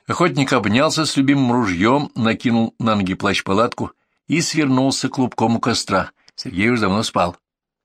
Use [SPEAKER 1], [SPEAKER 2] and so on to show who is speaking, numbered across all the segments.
[SPEAKER 1] Охотник обнялся с любимым ружьем, накинул на ноги плащ-палатку и свернулся клубком у костра. Сергей уже давно спал.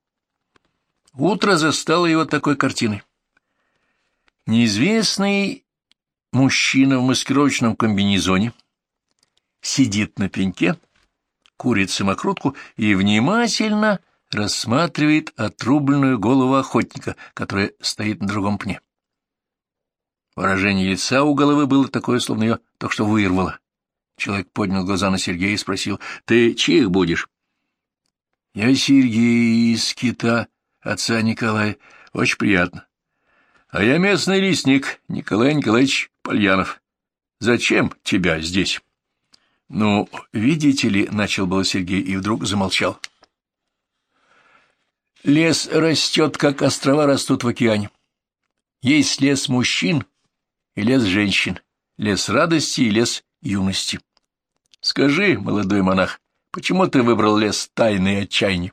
[SPEAKER 1] Утро застало его такой картиной. Неизвестный мужчина в маскировочном комбинезоне сидит на пеньке, курит самокрутку и внимательно рассматривает отрубленную голову охотника, которая стоит на другом пне. Выражение лица у головы было такое, словно ее только что вырвало. Человек поднял глаза на Сергея и спросил: «Ты чьих будешь?» «Я Сергей из Кита, отца Николая. Очень приятно. А я местный лесник, Николай Николаевич Пальянов. Зачем тебя здесь?» «Ну, видите ли», — начал было Сергей и вдруг замолчал. «Лес растет, как острова растут в океане. Есть лес мужчин и лес женщин, лес радости и лес юности. Скажи, молодой монах, почему ты выбрал лес тайны и отчаяния?»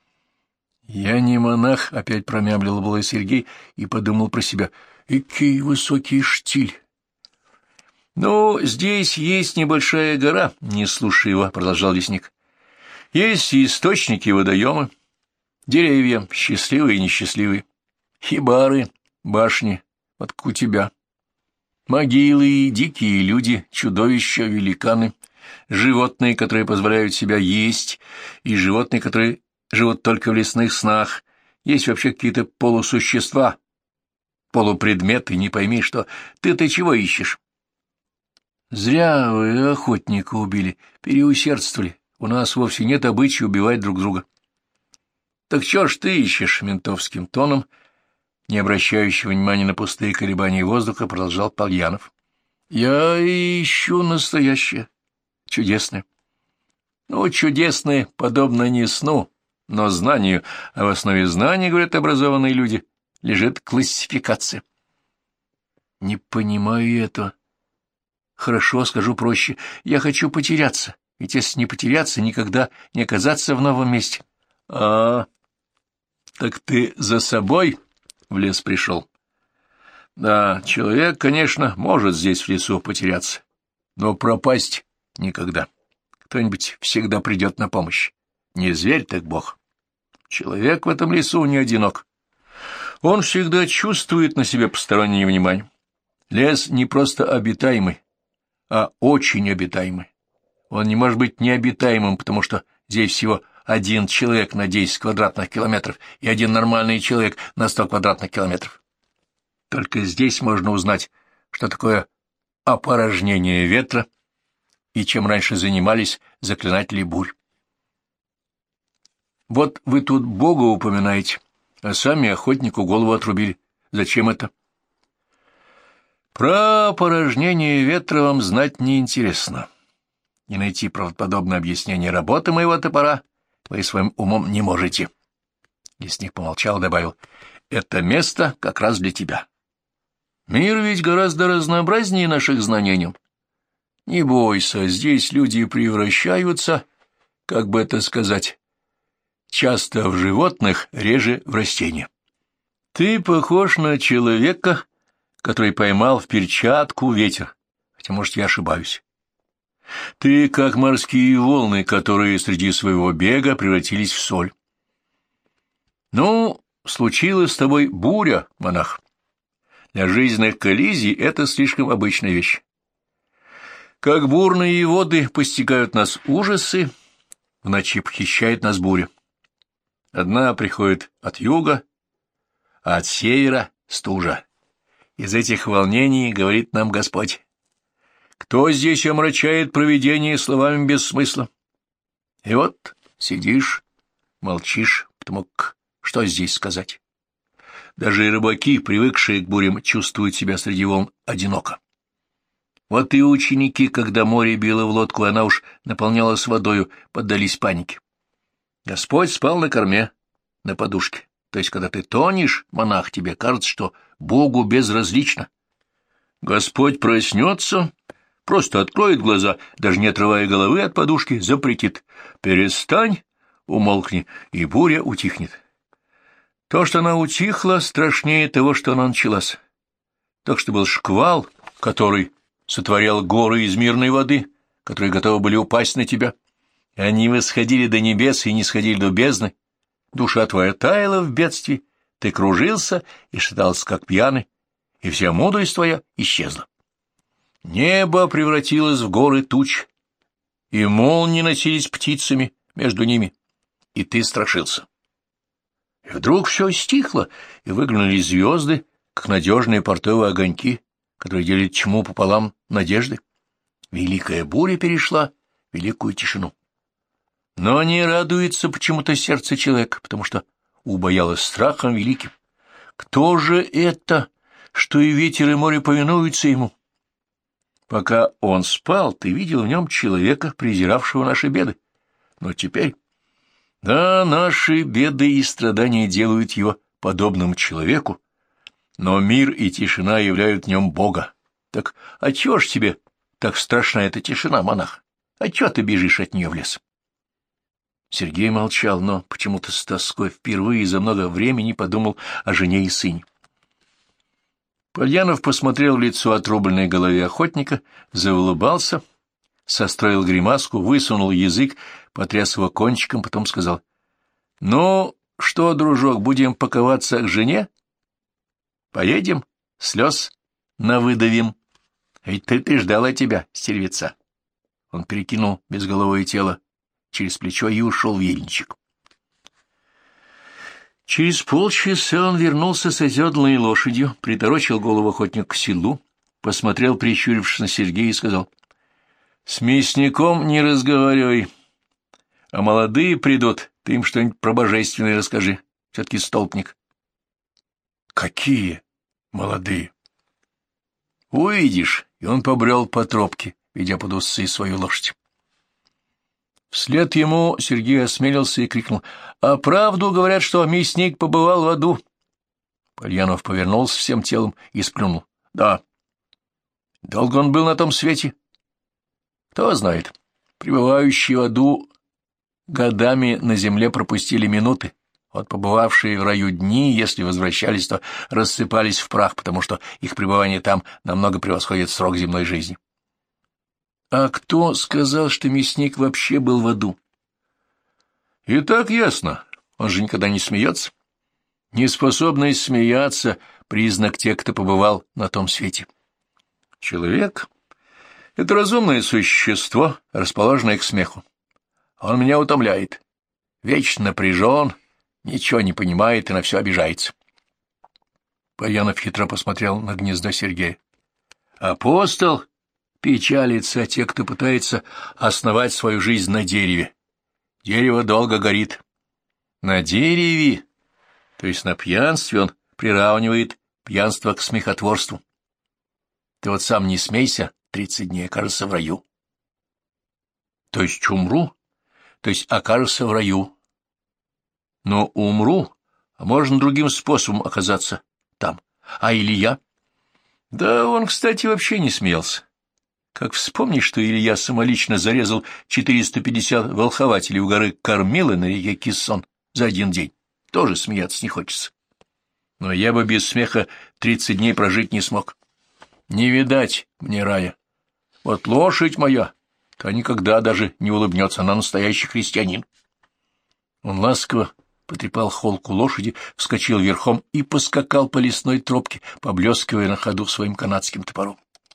[SPEAKER 1] «Я не монах», — опять промямлил было Сергей и подумал про себя. «Экий высокий штиль». «Ну, здесь есть небольшая гора», — не слушая его, продолжал лесник. «Есть и источники, и водоемы, деревья, счастливые и несчастливые, хибары, башни, вот как у тебя, могилы, дикие люди, чудовища, великаны, животные, которые позволяют себя есть, и животные, которые живут только в лесных снах. Есть вообще какие-то полусущества, полупредметы, не пойми, что ты-то чего ищешь?» «Зря вы охотника убили, переусердствовали. У нас вовсе нет обычая убивать друг друга». «Так чё ж ты ищешь?» — ментовским тоном, не обращающего внимания на пустые колебания воздуха, продолжал Пальянов. «Я ищу настоящее, чудесное». «Ну, чудесное, подобно не сну, но знанию, а в основе знаний, говорят образованные люди, лежит классификация». «Не понимаю этого. Хорошо, скажу проще. Я хочу потеряться, ведь если не потеряться, никогда не оказаться в новом месте». «А, так ты за собой в лес пришел?» «Да, человек, конечно, может здесь в лесу потеряться, но пропасть никогда. Кто-нибудь всегда придет на помощь. Не зверь, так бог. Человек в этом лесу не одинок. Он всегда чувствует на себе постороннее внимание. Лес не просто обитаемый, а очень обитаемый. Он не может быть необитаемым, потому что здесь всего один человек на 10 квадратных километров и один нормальный человек на 100 квадратных километров. Только здесь можно узнать, что такое опорожнение ветра и чем раньше занимались заклинатели бурь. Вот вы тут Бога упоминаете, а сами охотнику голову отрубили. Зачем это? Про опорожнение ветра вам знать неинтересно. И найти правдоподобное объяснение работы моего топора вы своим умом не можете. Лесник помолчал и добавил: это место как раз для тебя. Мир ведь гораздо разнообразнее наших знаний о нем. Не бойся, здесь люди превращаются, как бы это сказать, часто в животных, реже в растения. Ты похож на человека, который поймал в перчатку ветер, хотя, может, я ошибаюсь. Ты как морские волны, которые среди своего бега превратились в соль. Ну, случилась с тобой буря, монах. Для жизненных коллизий это слишком обычная вещь. Как бурные воды постигают нас ужасы, в ночи похищает нас буря. Одна приходит от юга, а от севера — стужа. Из этих волнений говорит нам Господь: кто здесь омрачает провидение словами без смысла? И вот сидишь, молчишь, потому как что здесь сказать? Даже и рыбаки, привыкшие к бурям, чувствуют себя среди волн одиноко. Вот и ученики, когда море било в лодку, она уж наполнялась водою, поддались панике. Господь спал на корме, на подушке. То есть, когда ты тонешь, монах, тебе кажется, что Богу безразлично. Господь проснется, просто откроет глаза, даже не отрывая головы от подушки, запретит: перестань, умолкни, и буря утихнет. То, что она утихла, страшнее того, что она началась. Так что был шквал, который сотворял горы из мирной воды, которые готовы были упасть на тебя. Они восходили до небес и не сходили до бездны. Душа твоя таяла в бедствии, ты кружился и шатался, как пьяный, и вся мудрость твоя исчезла. Небо превратилось в горы туч, и молнии носились птицами между ними, и ты страшился. И вдруг все стихло, и выглянули звезды, как надежные портовые огоньки, которые делят тьму пополам надежды. Великая буря перешла в великую тишину. Но не радуется почему-то сердце человека, потому что убоялось страхом великим. Кто же это, что и ветер, и море повинуются ему? Пока он спал, ты видел в нем человека, презиравшего наши беды. Но теперь... Да, наши беды и страдания делают его подобным человеку, но мир и тишина являют в нем Бога. Так отчего ж тебе так страшна эта тишина, монах? Отчего ты бежишь от нее в лес? Сергей молчал, но почему-то с тоской впервые за много времени подумал о жене и сыне. Польянов посмотрел в лицо отрубленной голове охотника, заулыбался, состроил гримаску, высунул язык, потряс его кончиком, потом сказал: — Ну, что, дружок, будем паковаться к жене? Поедем, слез навыдавим. Ведь ты ждала тебя, стервеца. Он перекинул безголовое тело через плечо и ушел в ельничек. Через полчаса он вернулся с оседланной лошадью, приторочил голову охотника к седлу, посмотрел, прищурившись на Сергея, и сказал: — С мясником не разговаривай, а молодые придут, ты им что-нибудь про божественное расскажи, все-таки столпник. — Какие молодые? — Увидишь, и он побрел по тропке, ведя под усы свою лошадь. Вслед ему Сергей осмелился и крикнул: — А правду говорят, что мясник побывал в аду? Польянов повернулся всем телом и сплюнул: — Да. — Долго он был на том свете? — Кто знает. Пребывающие в аду годами на земле пропустили минуты. Вот побывавшие в раю дни, если возвращались, то рассыпались в прах, потому что их пребывание там намного превосходит срок земной жизни. А кто сказал, что мясник вообще был в аду? И так ясно, он же никогда не смеется. Неспособность смеяться — признак тех, кто побывал на том свете. Человек — это разумное существо, расположенное к смеху. Он меня утомляет, вечно напряжен, ничего не понимает и на все обижается. Польянов хитро посмотрел на гнездо Сергея. Апостол печалится о тех, кто пытается основать свою жизнь на дереве. Дерево долго горит. На дереве, то есть на пьянстве, он приравнивает пьянство к смехотворству. Ты вот сам не смейся, 30 дней окажешься в раю. То есть умру, то есть окажешься в раю. Но умру, а можно другим способом оказаться там. А Илья? Да он, кстати, вообще не смеялся. Как вспомнишь, что Илья самолично зарезал 450 волхователей у горы Кормилы на реке Киссон за один день. Тоже смеяться не хочется. Но я бы без смеха 30 дней прожить не смог. Не видать мне рая. Вот лошадь моя, та никогда даже не улыбнется, она настоящий христианин. Он ласково потрепал холку лошади, вскочил верхом и поскакал по лесной тропке, поблескивая на ходу своим канадским топором.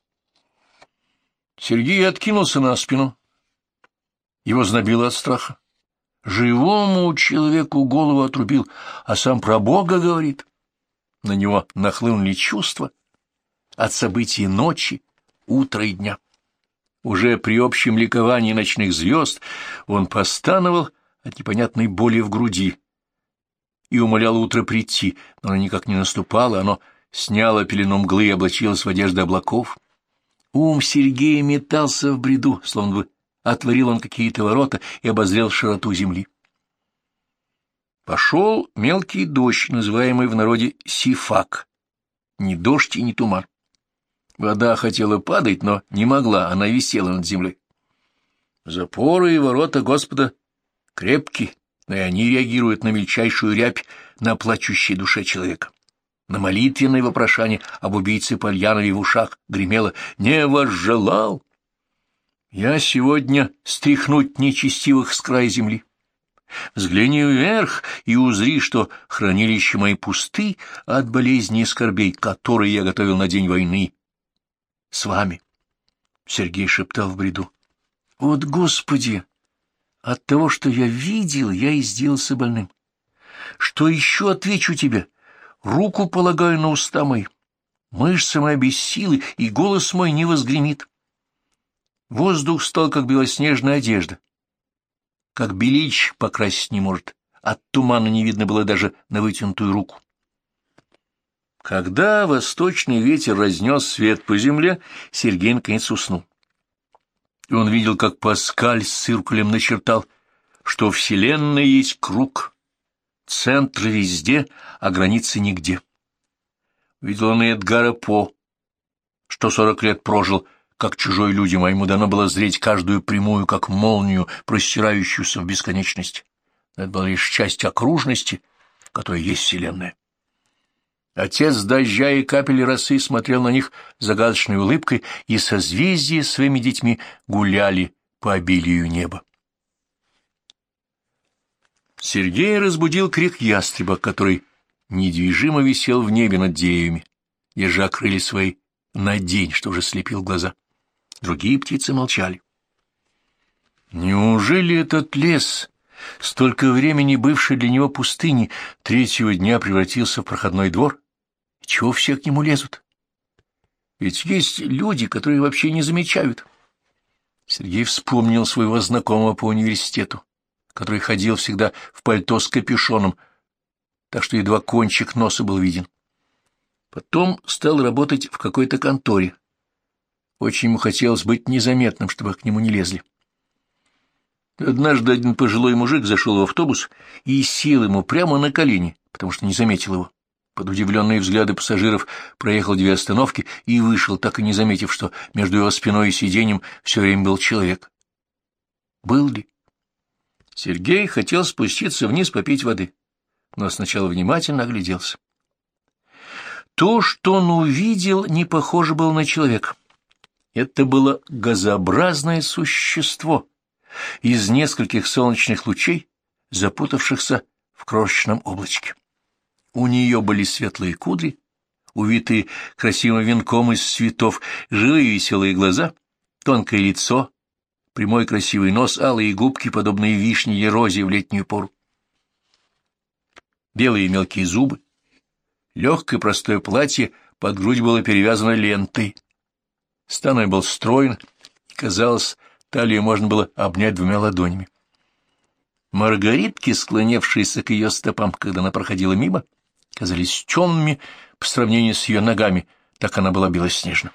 [SPEAKER 1] Сергей откинулся на спину. Его знобило от страха. Живому человеку голову отрубил, а сам про Бога говорит. На него нахлынули чувства от событий ночи, утра и дня. Уже при общем ликовании ночных звезд он постановал от непонятной боли в груди и умолял утро прийти, но оно никак не наступало, оно сняло пелену мглы и облачилось в одежды облаков. Ум Сергея метался в бреду, словно бы отворил он какие-то ворота и обозрел широту земли. Пошел мелкий дождь, называемый в народе сифак. Ни дождь и ни туман. Вода хотела падать, но не могла, она висела над землей. Запоры и ворота Господа крепки, но и они реагируют на мельчайшую рябь на плачущей душе человека. На молитвенное вопрошание об убийце Польянове в ушах гремело: «Не возжелал! Я сегодня стряхнуть нечестивых с края земли. Взгляни вверх и узри, что хранилища мои пусты от болезней и скорбей, которые я готовил на день войны с вами». Сергей шептал в бреду: «Вот, Господи, от того, что я видел, я и сделался больным. Что еще отвечу тебе? Руку полагаю на уста мои, мышцы мои без силы, и голос мой не возгремит. Воздух стал, как белоснежная одежда, как белич покрасить не может, от тумана не видно было даже на вытянутую руку». Когда восточный ветер разнес свет по земле, Сергей наконец уснул. И он видел, как Паскаль с циркулем начертал, что Вселенная есть круг, центр везде, а границы нигде. Видел он и Эдгара По, что 40 лет прожил, как чужой людям, а ему дано было зреть каждую прямую, как молнию, простирающуюся в бесконечность. Но это была лишь часть окружности, которая есть Вселенная. Отец дождя и капель росы смотрел на них загадочной улыбкой, и созвездия своими детьми гуляли по обилию неба. Сергей разбудил крик ястреба, который недвижимо висел в небе над деревьями, держа крылья свои на день, что уже слепил глаза. Другие птицы молчали. Неужели этот лес, столько времени бывший для него пустыней, третьего дня превратился в проходной двор? Чего все к нему лезут? Ведь есть люди, которые вообще не замечают. Сергей вспомнил своего знакомого по университету, который ходил всегда в пальто с капюшоном, так что едва кончик носа был виден. Потом стал работать в какой-то конторе. Очень ему хотелось быть незаметным, чтобы к нему не лезли. Однажды один пожилой мужик зашел в автобус и сел ему прямо на колени, потому что не заметил его. Под удивленные взгляды пассажиров проехал 2 остановки и вышел, так и не заметив, что между его спиной и сиденьем все время был человек. Был ли? Сергей хотел спуститься вниз попить воды, но сначала внимательно огляделся. То, что он увидел, не похоже было на человека. Это было газообразное существо из нескольких солнечных лучей, запутавшихся в крошечном облачке. У нее были светлые кудри, увитые красивым венком из цветов, живые веселые глаза, тонкое лицо, прямой красивый нос, алые губки, подобные вишне и розе в летнюю пору. Белые мелкие зубы, легкое простое платье под грудь было перевязано лентой. Стан был строен, казалось, талию можно было обнять 2 ладонями. Маргаритки, склонившиеся к ее стопам, когда она проходила мимо, казались темными по сравнению с ее ногами, так она была белоснежна.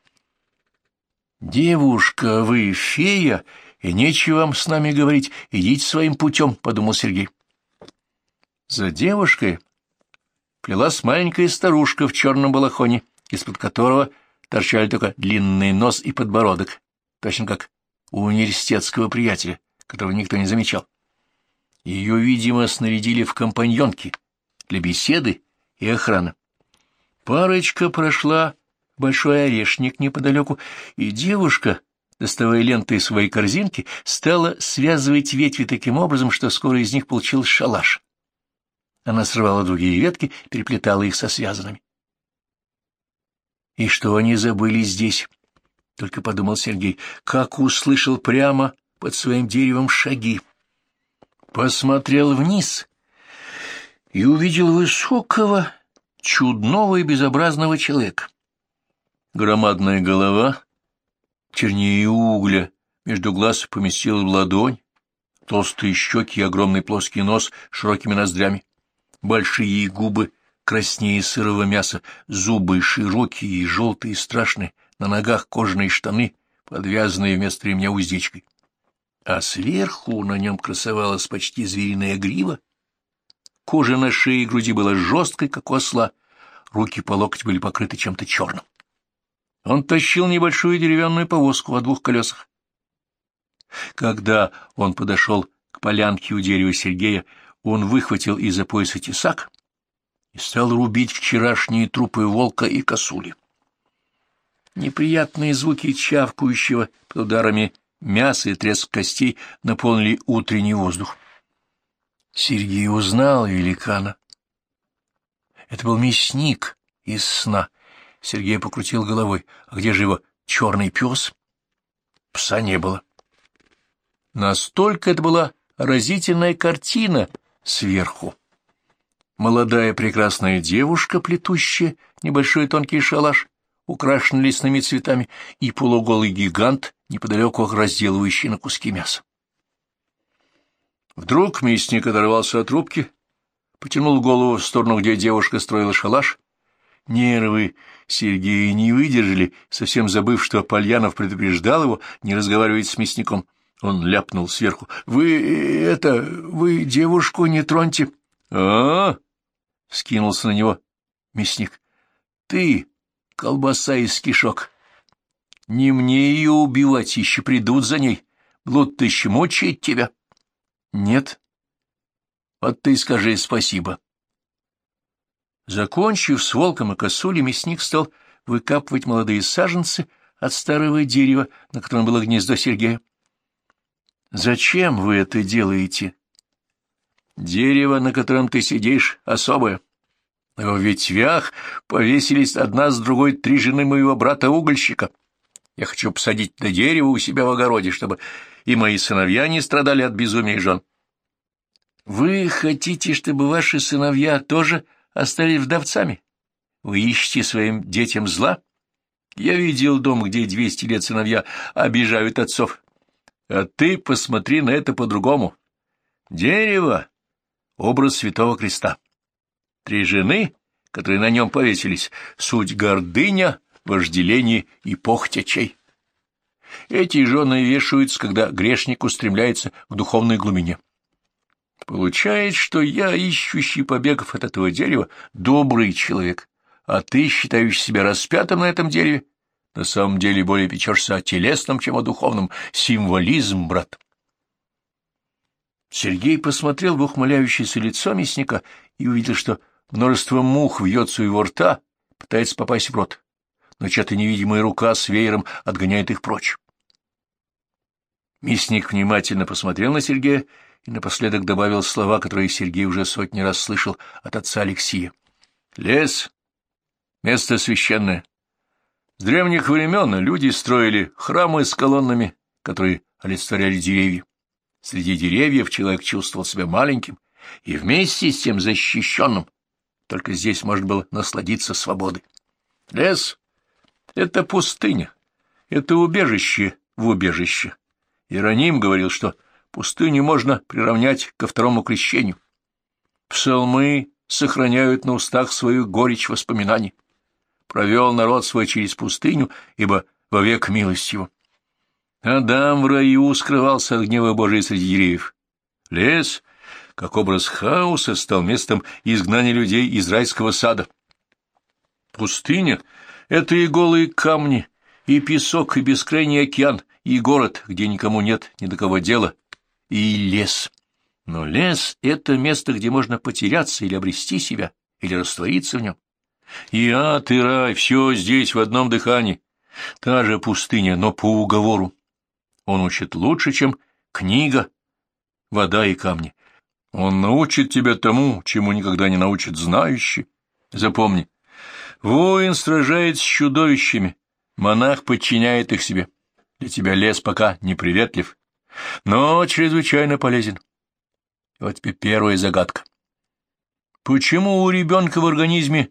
[SPEAKER 1] «Девушка, вы фея, и нечего вам с нами говорить, идите своим путем», — подумал Сергей. За девушкой плелась маленькая старушка в черном балахоне, из-под которого торчали только длинный нос и подбородок, точно как у университетского приятеля, которого никто не замечал. Ее, видимо, снарядили в компаньонки для беседы и охраны. Парочка прошла в большой орешник неподалеку, и девушка, доставая ленты из своей корзинки, стала связывать ветви таким образом, что скоро из них получился шалаш. Она срывала другие ветки, переплетала их со связанными. И что они забыли здесь? Только подумал Сергей, как услышал прямо под своим деревом шаги. Посмотрел вниз и увидел высокого, чудного и безобразного человека. Громадная голова, чернее угля, между глаз поместилась в ладонь, толстые щеки и огромный плоский нос с широкими ноздрями, большие губы краснее сырого мяса, зубы широкие и желтые и страшные, на ногах кожаные штаны, подвязанные вместо ремня уздечкой. А сверху на нем красовалась почти звериная грива. Кожа на шее и груди была жесткой, как у осла, руки по локоть были покрыты чем-то черным. Он тащил небольшую деревянную повозку о 2 колесах. Когда он подошел к полянке у дерева Сергея, он выхватил из-за пояса тесак и стал рубить вчерашние трупы волка и косули. Неприятные звуки чавкающего под ударами мяса и треск костей наполнили утренний воздух. Сергей узнал великана. Это был мясник из сна. Сергей покрутил головой. А где же его черный пес? Пса не было. Настолько это была разительная картина сверху. Молодая прекрасная девушка, плетущая небольшой тонкий шалаш, украшенный лесными цветами, и полуголый гигант, неподалеку разделывающий на куски мяса. Вдруг мясник оторвался от трубки, потянул голову в сторону, где девушка строила шалаш. Нервы Сергея не выдержали, совсем забыв, что Пальянов предупреждал его не разговаривать с мясником. Он ляпнул сверху: вы девушку не троньте. — скинулся на него мясник. — Ты, колбаса из кишок, не мне ее убивать, еще придут за ней, будут еще мучить тебя. — Нет. — Вот ты скажи спасибо. Закончив с волком и косулей, мясник стал выкапывать молодые саженцы от старого дерева, на котором было гнездо Сергея. — Зачем вы это делаете? — Дерево, на котором ты сидишь, особое. На его ветвях повесились одна с другой 3 жены моего брата-угольщика. Я хочу посадить это дерево у себя в огороде, чтобы и мои сыновья не страдали от безумия жен. — Вы хотите, чтобы ваши сыновья тоже остались вдовцами? Вы ищете своим детям зла? Я видел дом, где 200 лет сыновья обижают отцов. А ты посмотри на это по-другому. Дерево — образ Святого Креста. 3 жены, которые на нем повесились, суть гордыня, вожделение и похоть очей. Эти жены вешаются, когда грешник устремляется к духовной глубине. Получается, что я, ищущий побегов от этого дерева, добрый человек, а ты, считающий себя распятым на этом дереве, на самом деле более печешься о телесном, чем о духовном. Символизм, брат. Сергей посмотрел в ухмыляющееся лицо мясника и увидел, что множество мух вьется у его рта, пытается попасть в рот, но чья-то невидимая рука с веером отгоняет их прочь. Мясник внимательно посмотрел на Сергея и напоследок добавил слова, которые Сергей уже сотни раз слышал от отца Алексия. «Лес — место священное. С древних времен люди строили храмы с колоннами, которые олицетворяли деревья. Среди деревьев человек чувствовал себя маленьким и вместе с тем защищенным. Только здесь можно было насладиться свободой. Лес — это пустыня, это убежище в убежище. Иероним говорил, что пустыню можно приравнять ко второму крещению. Псалмы сохраняют на устах свою горечь воспоминаний. Провел народ свой через пустыню, ибо вовек милость его. Адам в раю скрывался от гнева Божия среди деревьев. Лес, как образ хаоса, стал местом изгнания людей из райского сада. Пустыня — это и голые камни, и песок, и бескрайний океан, и город, где никому нет ни до кого дела, и лес. Но лес — это место, где можно потеряться или обрести себя, или раствориться в нем. И ад, и рай — все здесь в одном дыхании. Та же пустыня, но по уговору. Он учит лучше, чем книга, вода и камни. Он научит тебя тому, чему никогда не научит знающий. Запомни, воин сражается с чудовищами, монах подчиняет их себе. Для тебя лес пока неприветлив, но чрезвычайно полезен. И вот теперь первая загадка. Почему у ребенка в организме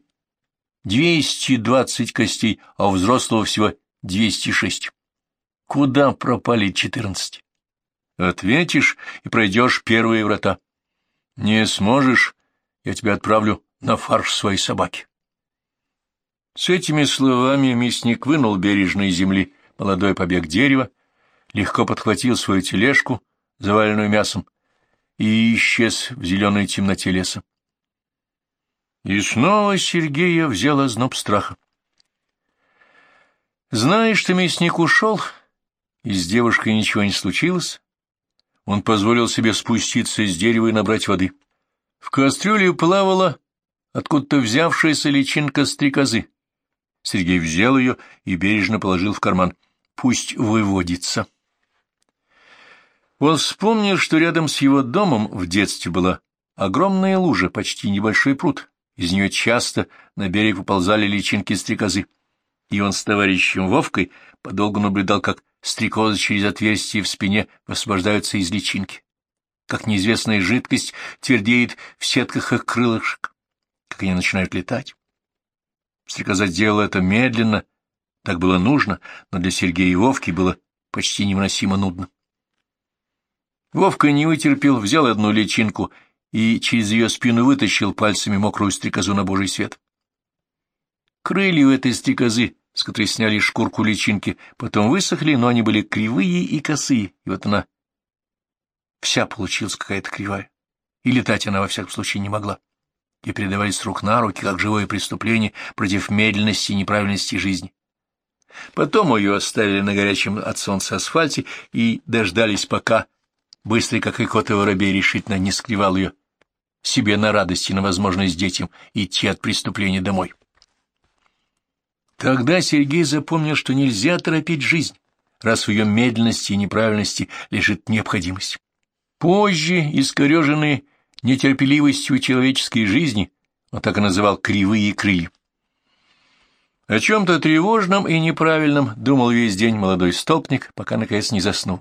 [SPEAKER 1] 220 костей, а у взрослого всего 206? Куда пропали 14? Ответишь и пройдешь первые врата. Не сможешь, я тебя отправлю на фарш своей собаки. С этими словами мясник вынул бережно из земли молодой побег дерева, легко подхватил свою тележку, заваленную мясом, и исчез в зеленой темноте леса. И снова Сергея взял озноб страха. Знаешь, что мясник ушел, и с девушкой ничего не случилось, он позволил себе спуститься с дерева и набрать воды. В кастрюле плавала откуда-то взявшаяся личинка стрекозы. Сергей взял ее и бережно положил в карман. Пусть выводится. Он вспомнил, что рядом с его домом в детстве была огромная лужа, почти небольшой пруд. Из нее часто на берег выползали личинки стрекозы. И он с товарищем Вовкой подолгу наблюдал, как стрекозы через отверстие в спине высвобождаются из личинки, как неизвестная жидкость твердеет в сетках их крылышек, как они начинают летать. Стрекоза делала это медленно, так было нужно, но для Сергея и Вовки было почти невыносимо нудно. Вовка не вытерпел, взял одну личинку и через ее спину вытащил пальцами мокрую стрекозу на божий свет. Крылья у этой стрекозы, с которой сняли шкурку личинки, потом высохли, но они были кривые и косые, и вот она вся получилась какая-то кривая, и летать она во всяком случае не могла. И передавались с рук на руки, как живое преступление против медленности и неправильности жизни. Потом ее оставили на горячем от солнца асфальте и дождались, пока быстрый, как икота воробей, решительно не склевал ее себе на радость и на возможность детям идти от преступления домой. Тогда Сергей запомнил, что нельзя торопить жизнь, раз в ее медленности и неправильности лежит необходимость. Позже, искореженный нетерпеливостью человеческой жизни, он так и называл кривые крылья. О чем-то тревожном и неправильном думал весь день молодой столпник, пока наконец не заснул.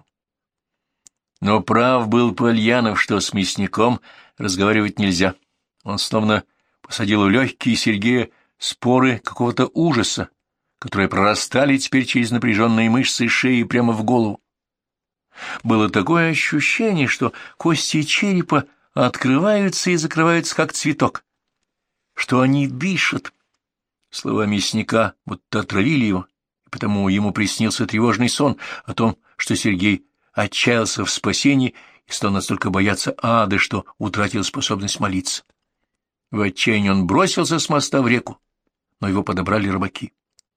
[SPEAKER 1] Но прав был Польянов, что с мясником разговаривать нельзя. Он словно посадил в легкие Сергея споры какого-то ужаса, которые прорастали теперь через напряженные мышцы шеи прямо в голову. Было такое ощущение, что кости черепа открываются и закрываются, как цветок, что они дышат. Слова мясника будто отравили его, и потому ему приснился тревожный сон о том, что Сергей отчаялся в спасении и стал настолько бояться ада, что утратил способность молиться. В отчаянии он бросился с моста в реку, но его подобрали рыбаки.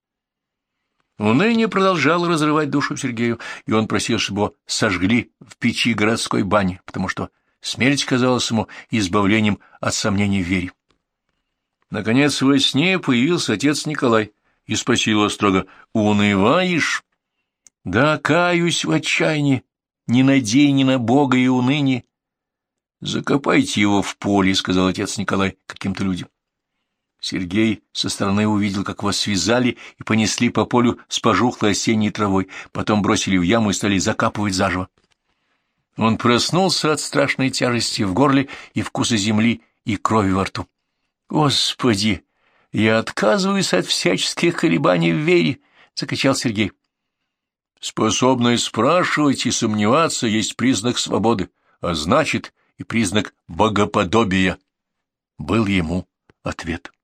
[SPEAKER 1] Уныние продолжало разрывать душу Сергею, и он просил, чтобы его сожгли в печи городской бани, потому что смерть казалась ему избавлением от сомнений в вере. Наконец во сне появился отец Николай и спросил его строго: «Унываешь?» «Да, каюсь в отчаянии, не надей ни на Бога и уныние». «Закопайте его в поле», — сказал отец Николай каким-то людям. Сергей со стороны увидел, как его связали и понесли по полю с пожухлой осенней травой, потом бросили в яму и стали закапывать заживо. Он проснулся от страшной тяжести в горле и вкуса земли и крови во рту. «Господи, я отказываюсь от всяческих колебаний в вере!» — закричал Сергей. «Способность спрашивать и сомневаться есть признак свободы, а значит и признак богоподобия», — был ему ответ.